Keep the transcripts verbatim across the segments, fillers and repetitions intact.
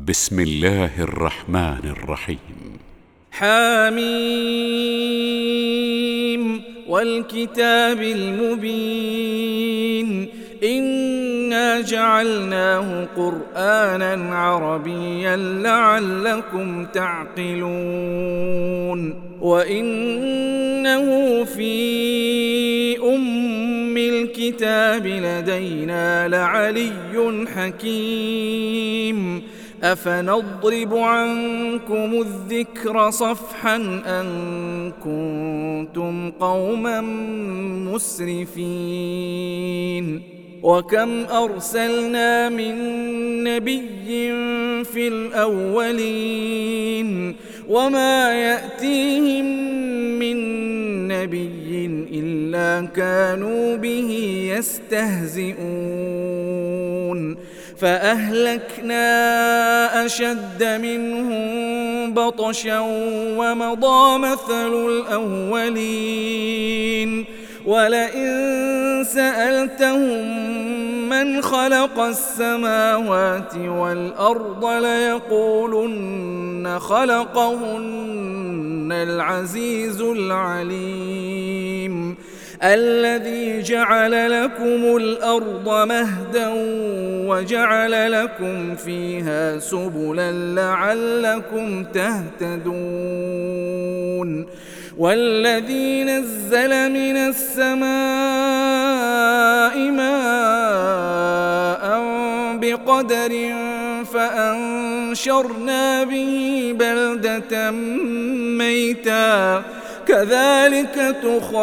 بسم الله الرحمن الرحيم. حميم والكتاب المبين إنا جعلناه قرآنا عربيا لعلكم تعقلون وإنه في أم الكتاب لدينا لعلي حكيم أفنضرب عنكم الذكر صفحا أن كنتم قوما مسرفين وكم أرسلنا من نبي في الأولين وما يأتيهم من نبي إلا كانوا به يستهزئون فأهلكنا أشد منهم بطشا ومضى مثل الأولين ولئن سألتهم من خلق السماوات والأرض ليقولن خلقهن العزيز العليم الذي جعل لكم الأرض مهدا وجعل لكم فيها سبلا لعلكم تهتدون والذي نزل من السماء ماء بقدر فأنشرنا به بلدة ميتا كذلك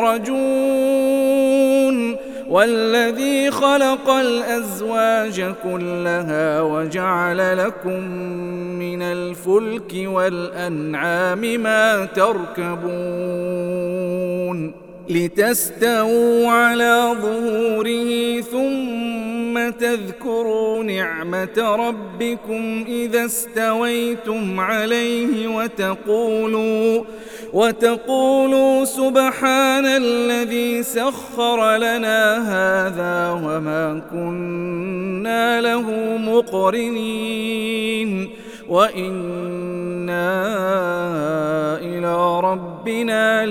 تخرجون والذي خلق الأزواج كلها وجعل لكم من الفلك والأنعام ما تركبون لتستووا على ظهوره ثم تذكروا نعمة ربكم إذا استويتم عليه وتقولوا وتقولوا سبحان الذي سخر لنا هذا وما كنا له مقرنين وإنا إلى ربنا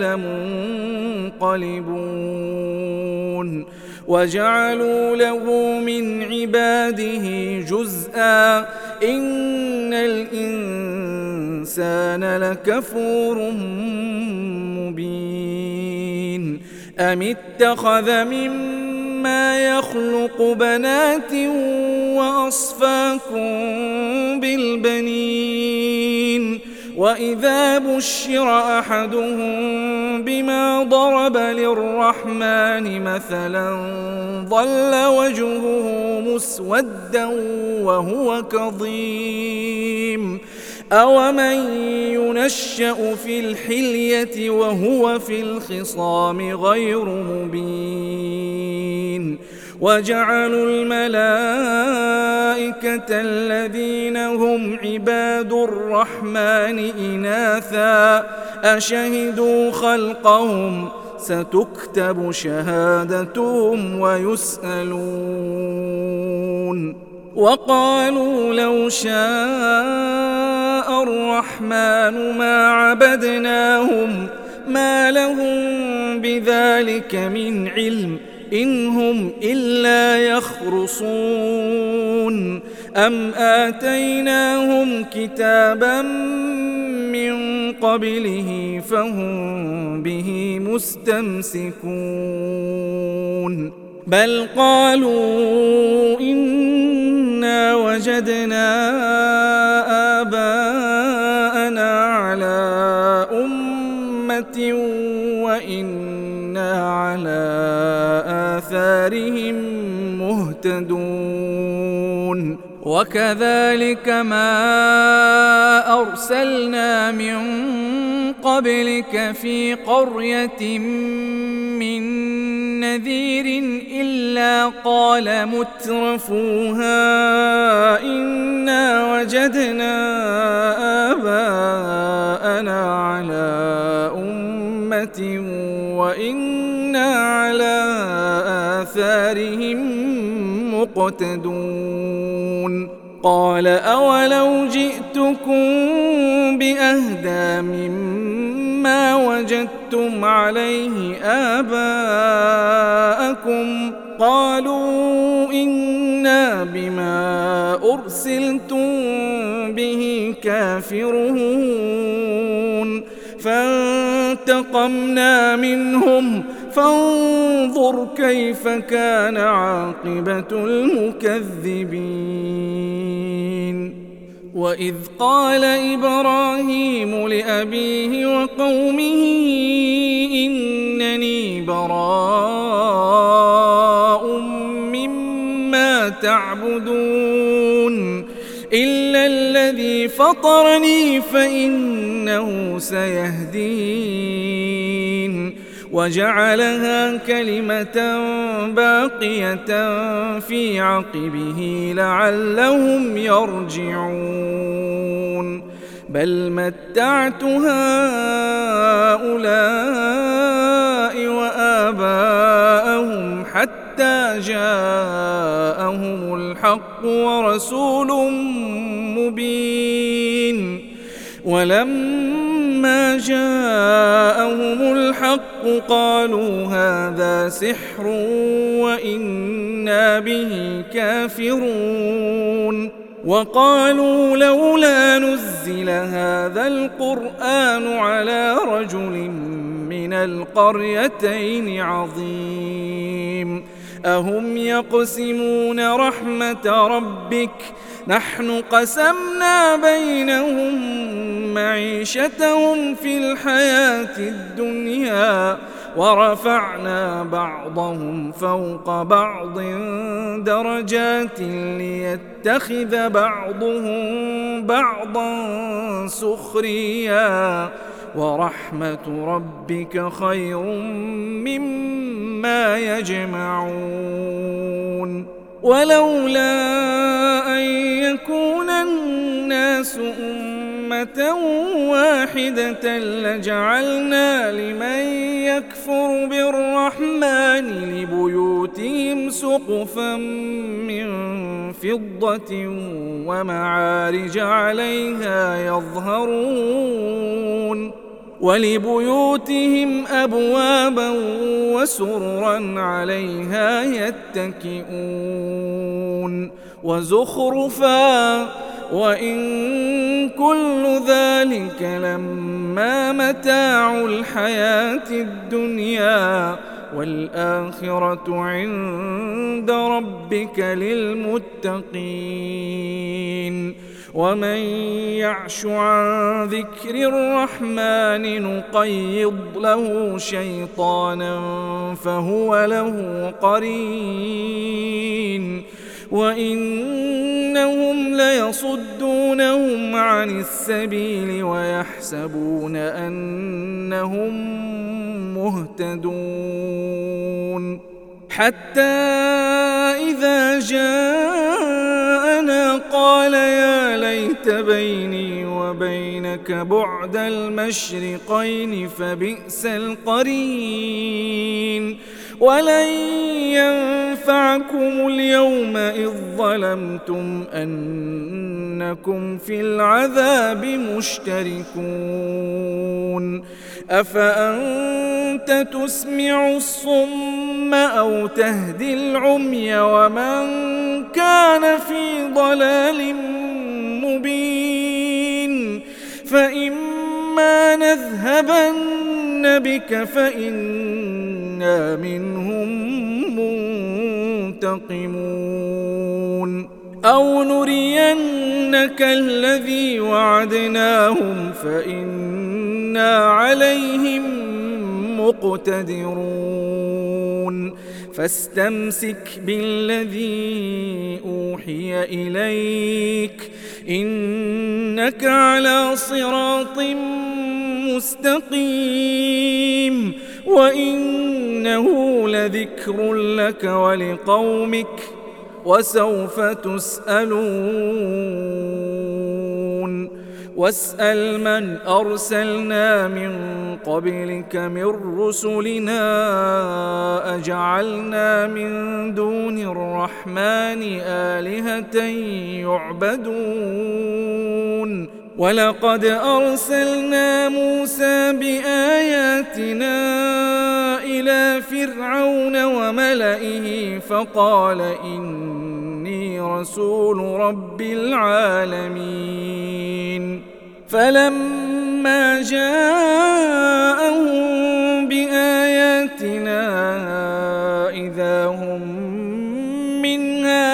لمنقلبون وجعلوا له من عباده جزءا إن الإنسان لكفور مبين أم اتخذ مما يخلق بنات وأصفاكم بالبنين وإذا بشر أحدهم بما ضرب للرحمن مثلا ظل وجهه مسودا وهو كظيم أومن ينشأ في الحلية وهو في الخصام غير مبين وجعلوا الملائكة الذين هم عباد الرحمن إناثا أشهدوا خلقهم ستكتب شهادتهم ويسألون وقالوا لو شاء الرحمن ما عبدناهم ما لهم بذلك من علم إن هم إلا يخرصون أم آتيناهم كتابا من قبله فهم به مستمسكون بل قالوا إنا وجدنا آباءنا على أمة وإنا على آثارهم مهتدون وكذلك ما أرسلنا من قبلك في قرية من نذير إلا قال مترفوها إنا وجدنا آباءنا على أمة وإنا على آثارهم مقتدون قال أولو جئتكم بأهدى مما وجدتم عليه آباءكم قالوا إنا بما أرسلتم به كافرون فانتقمنا منهم فانظر كيف كان عاقبة المكذبين وإذ قال إبراهيم لأبيه وقومه إنني براء مما تعبدون إلا الذي فطرني فإنه سيهدين وجعلها كلمة باقية في عقبه لعلهم يرجعون بل متعت هؤلاء وآباءهم حتى جاءهم الحق ورسول مبين ولما جاءهم الحق قالوا هذا سحر وإنا به كافرون وقالوا لولا نزل هذا القرآن على رجل من القريتين عظيم أهم يقسمون رحمة ربك نحن قسمنا بينهم معيشتهم في الحياة الدنيا ورفعنا بعضهم فوق بعض درجات ليتخذ بعضهم بعضا سخريا ورحمة ربك خير مما يجمعون ولولا أن يكون الناس أمة واحدة لجعلنا لمن يكفر بالرحمن لبيوتهم سقفا من فضة ومعارج عليها يظهرون ولبيوتهم أبوابا وسررا عليها يتكئون وزخرفا وإن كل ذلك لما متاع الحياة الدنيا والآخرة عند ربك للمتقين ومن يعش عن ذكر الرحمن نقيض له شيطانا فهو له قرين وإنهم ليصدونهم عن السبيل ويحسبون أنهم مهتدون حتى إذا جاءنا قال يا ليت بيني وبينك بعد المشرقين فبئس القرين ولن ينفعكم اليوم إذ ظلمتم أنكم في العذاب مشتركون أفأنت تسمع الصم أو تهدي العمي ومن كان في ضلال مبين فإما نذهبن بك فإنا منهم منتقمون أو نرينك الذي وعدناهم فإنا عليهم مقتدرون فاستمسك بالذي أوحي إليك إنك على صراط مستقيم وإنه لذكر لك ولقومك وسوف تسألون واسأل من أرسلنا من قبلك من رسلنا أجعلنا من دون الرحمن آلهة يعبدون ولقد أرسلنا موسى بآياتنا إلى فرعون وملئه فقال إني رسول رب العالمين فلما جاءهم بآياتنا إذا هم منها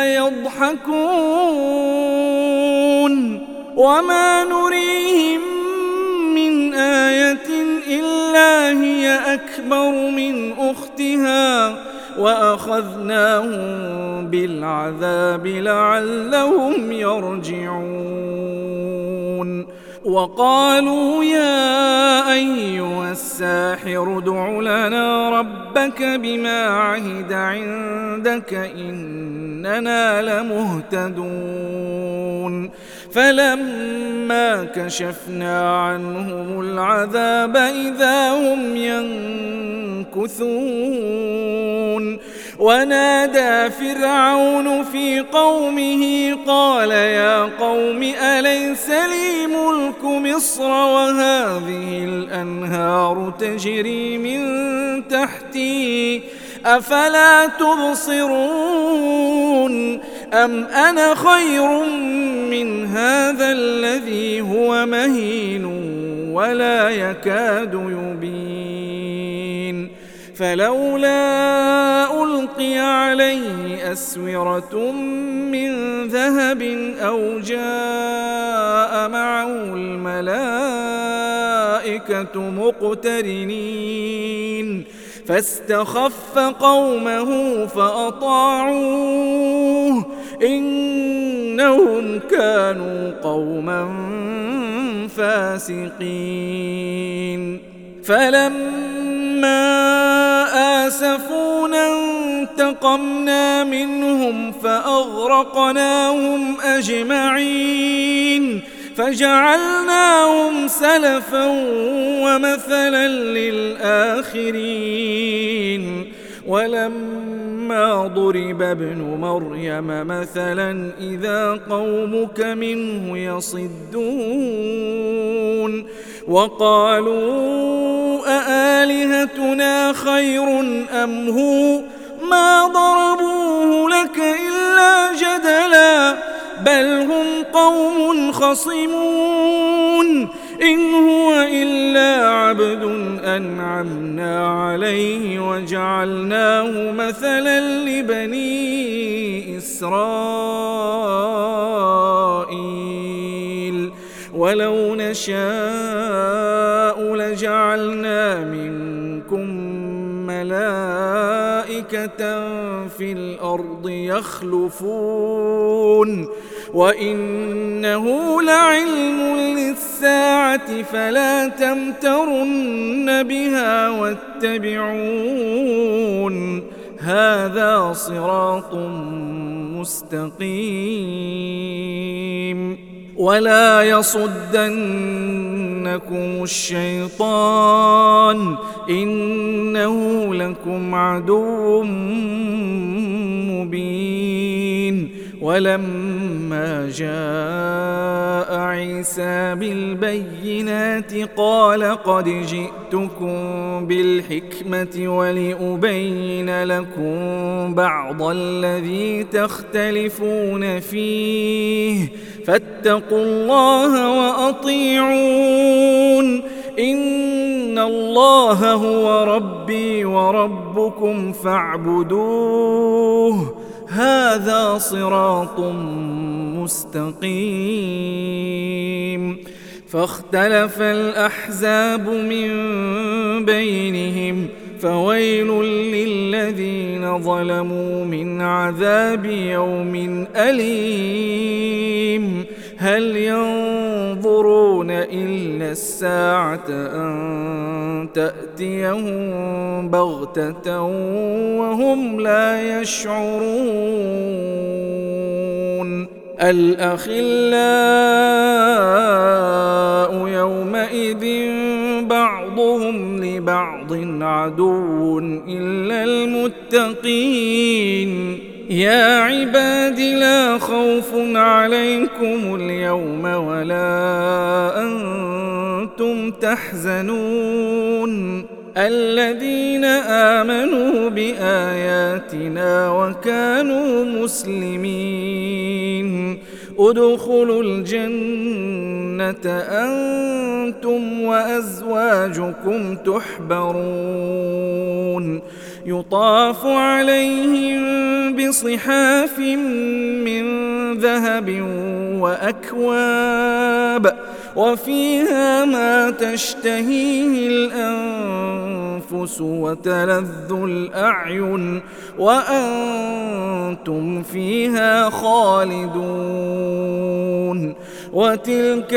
يضحكون وما نريهم من آية إلا هي أكبر من أختها وأخذناهم بالعذاب لعلهم يرجعون وقالوا يا أيها الساحر ادع لنا ربك بما عهد عندك إننا لمهتدون فلما كشفنا عنهم العذاب إذا هم ينكثون ونادى فرعون في قومه قال يا قوم أليس لي ملك مصر وهذه الأنهار تجري من تحتي أفلا تبصرون أم أنا خير من هذا الذي هو مهين ولا يكاد يبين فلولا ألقي عليه أسورة من ذهب أو جاء معه الملائكة مقترنين فاستخف قومه فأطاعوه إنهم كانوا قوما فاسقين فلما آسفونا انتقمنا منهم فأغرقناهم أجمعين فجعلناهم سلفا ومثلا للآخرين ولما ضرب ابن مريم مثلا إذا قومك منه يصدون وقالوا أآلهتنا خير أم هو ما ضربوه لك إلا جدلا بل هم قوم خصمون إن هو إلا عبد أنعمنا عليه وجعلناه مثلا لبني إسرائيل ولو نشاء لجعلنا منكم ملائكة في الأرض يخلفون وإنه لعلم للساعة فلا تمترن بها واتبعون هذا صراط مستقيم ولا يصدنكم الشيطان إنه لكم عدو مبين ولما جاء عيسى بالبينات قال قد جئتكم بالحكمة ولأبين لكم بعض الذي تختلفون فيه فاتقوا الله وأطيعون إن الله هو ربي وربكم فاعبدوه هذا صراط مستقيم فاختلف الأحزاب من بينهم فويل للذين ظلموا من عذاب يوم أليم هل ينظرون إلا الساعة أن تأتيهم بغتة وهم لا يشعرون الأخلاء عدو إلا المتقين يا عباد لا خوف عليكم اليوم ولا أنتم تحزنون الذين آمنوا بآياتنا وكانوا مسلمين ادخلوا الجنة أنتم وأزواجكم تحبرون يطاف عليهم بصحاف من ذهب وأكواب وفيها ما تشتهيه الأنفس وتلذ الأعين وأنتم فيها خالدون وتلك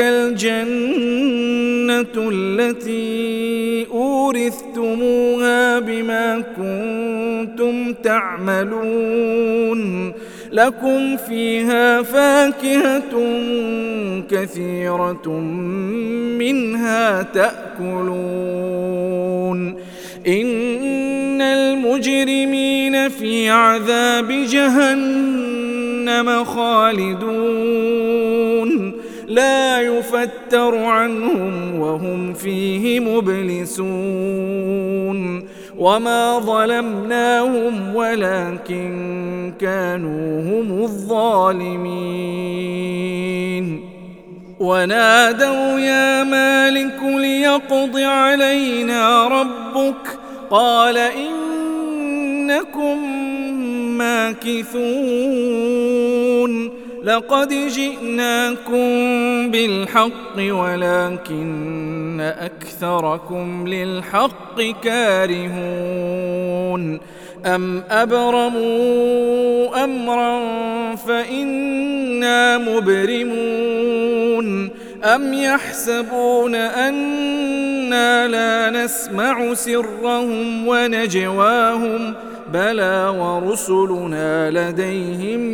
الجنة التي أورثتموها بما كنتم تعملون لكم فيها فاكهة كثيرة منها تأكلون إن المجرمين في عذاب جهنم خالدون لا يفتر عنهم وهم فيه مبلسون وما ظلمناهم ولكن كانوا هم الظالمين ونادوا يا مالك ليقض علينا ربك قال إنكم ماكثون لقد جئناكم بالحق ولكن أكثركم للحق كارهون أم أبرموا أمرا فإنا مبرمون أم يحسبون أنا لا نسمع سرهم ونجواهم بلى ورسلنا لديهم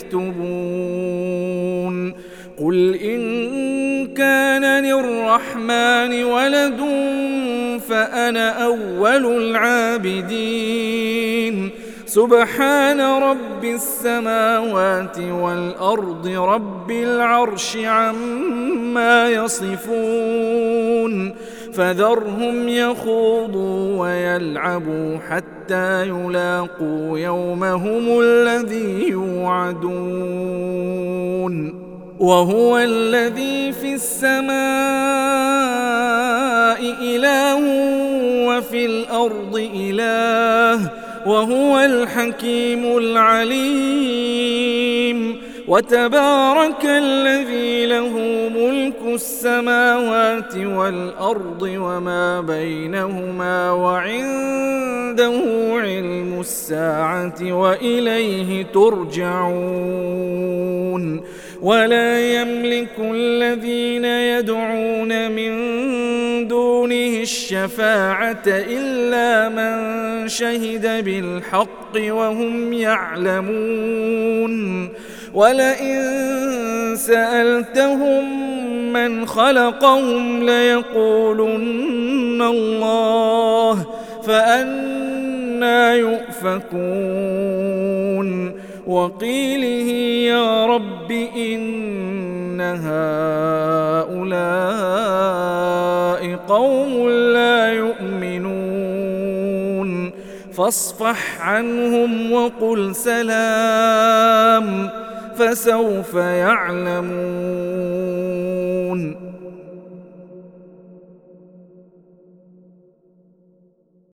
يكتبون قل إن كان للرحمن ولد فأنا أول العابدين سبحان رب السماوات والأرض رب العرش عما يصفون فذرهم يخوضوا ويلعبوا حتى يلاقوا يومهم الذي يوعدون وهو الذي في السماء إله وفي الأرض إله وهو الحكيم العليم وتبارك الذي له ملك السماوات والأرض وما بينهما وعنده علم الساعة وإليه ترجعون ولا يملك الذين يدعون من دونه الشفاعة إلا من شهد بالحق وهم يعلمون ولئن سألتهم من خلقهم ليقولن الله فأنى يؤفكون وقيله يا رب إن هؤلاء قوم لا يؤمنون فاصفح عنهم وقل سلام فسوف يعلمون